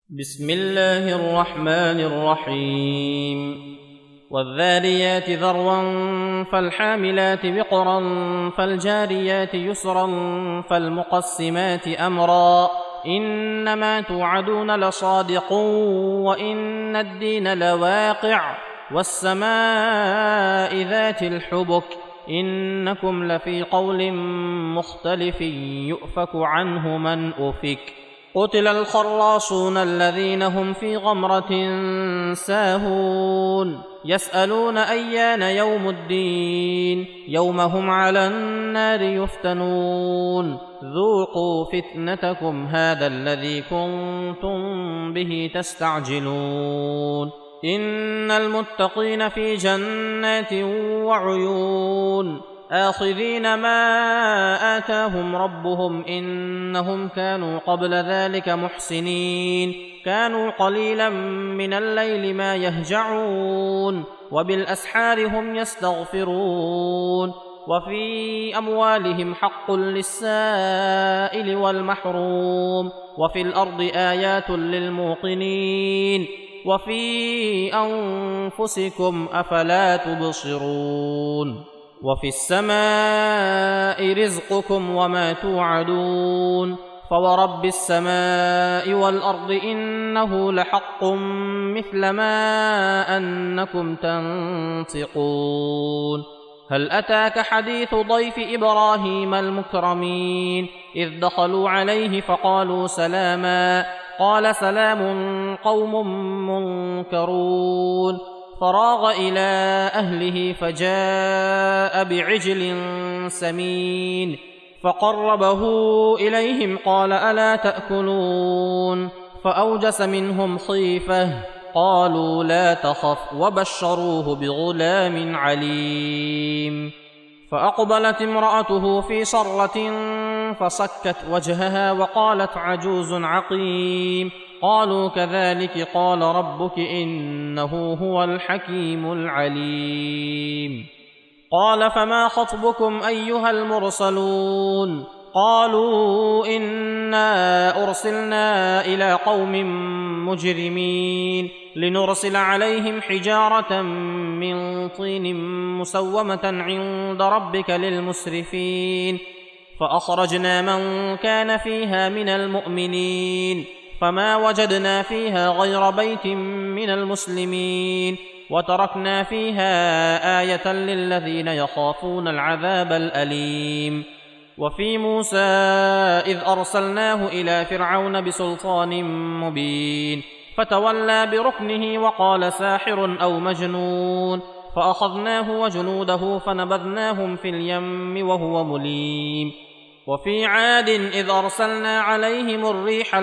بسم الله الرحمن الرحيم والذاريات ذروا فالحاملات وقرا فالجاريات يسرا فالمقسمات أمرا إنما توعدون لصادق وإن الدين لواقع والسماء ذات الحبك إنكم لفي قول مختلف يؤفك عنه من أفك قتل الخراصون الذين هم في غمرة ساهون يسألون أيان يوم الدين يوم هم على النار يفتنون ذوقوا فتنتكم هذا الذي كنتم به تستعجلون إن المتقين في جنات وعيون آخذين ما آتاهم ربهم إنهم كانوا قبل ذلك محسنين كانوا قليلا من الليل ما يهجعون وبالأسحار هم يستغفرون وفي أموالهم حق للسائل والمحروم وفي الأرض آيات للموقنين وفي أنفسكم أفلا تبصرون وفي السماء رزقكم وما توعدون فورب السماء والأرض إنه لحق مثل ما أنكم تنطقون هل أتاك حديث ضيف إبراهيم المكرمين إذ دخلوا عليه فقالوا سلاما قال سلام قوم منكرون فراغ إلى أهله فجاء بعجل سمين فقربه إليهم قال ألا تأكلون فأوجس منهم خيفة قالوا لا تخف وبشروه بغلام عليم فأقبلت امرأته في صرة فصكت وجهها وقالت عجوز عقيم قالوا كذلك قال ربك إنه هو الحكيم العليم قال فما خطبكم أيها المرسلون قالوا إنا أرسلنا إلى قوم مجرمين لنرسل عليهم حجارة من طين مسومة عند ربك للمسرفين فأخرجنا من كان فيها من المؤمنين فما وجدنا فيها غير بيت من المسلمين وتركنا فيها آية للذين يخافون العذاب الأليم وفي موسى إذ أرسلناه إلى فرعون بسلطان مبين فتولى بركنه وقال ساحر أو مجنون فأخذناه وجنوده فنبذناهم في اليم وهو مليم وفي عاد إذ أرسلنا عليهم الريح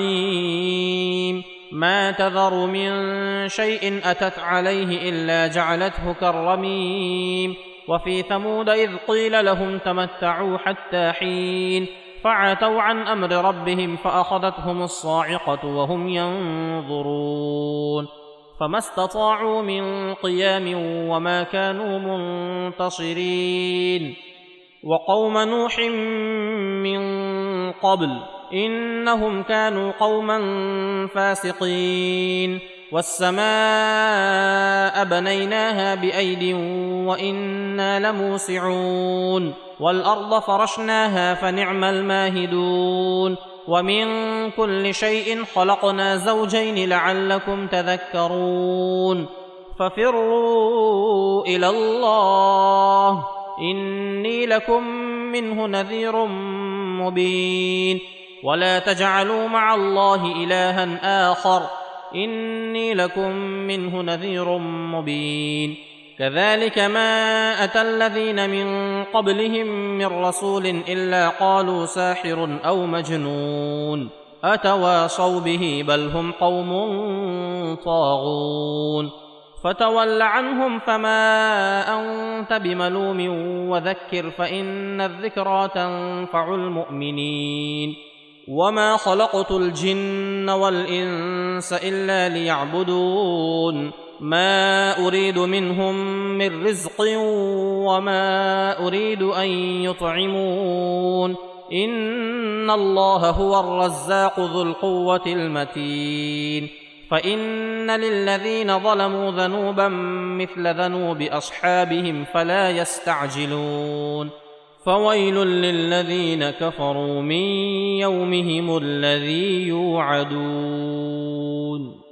العقيم ما تذر من شيء أتت عليه إلا جعلته كالرميم وفي ثمود إذ قيل لهم تمتعوا حتى حين فعتوا عن أمر ربهم فأخذتهم الصاعقة وهم ينظرون فما استطاعوا من قيام وما كانوا منتصرين وقوم نوح من قبل إنهم كانوا قوما فاسقين والسماء بنيناها بأيد وإنا لموسعون والأرض فرشناها فنعم الماهدون ومن كل شيء خلقنا زوجين لعلكم تذكرون ففروا إلى الله إني لكم منه نذير مبين ولا تجعلوا مع الله إلها آخر إني لكم منه نذير مبين كذلك ما أتى الذين من قبلهم من رسول إلا قالوا ساحر أو مجنون أتواصوا به بل هم قوم طاغون فتول عنهم فما أنت بملوم وذكر فإن الذكرى تنفع المؤمنين وما خلقت الجن والإنس إلا ليعبدون ما أريد منهم من رزق وما أريد أن يطعمون إن الله هو الرزاق ذو القوة المتين فإن للذين ظلموا ذنوبا مثل ذنوب أصحابهم فلا يستعجلون فويل للذين كفروا من يومهم الذي يوعدون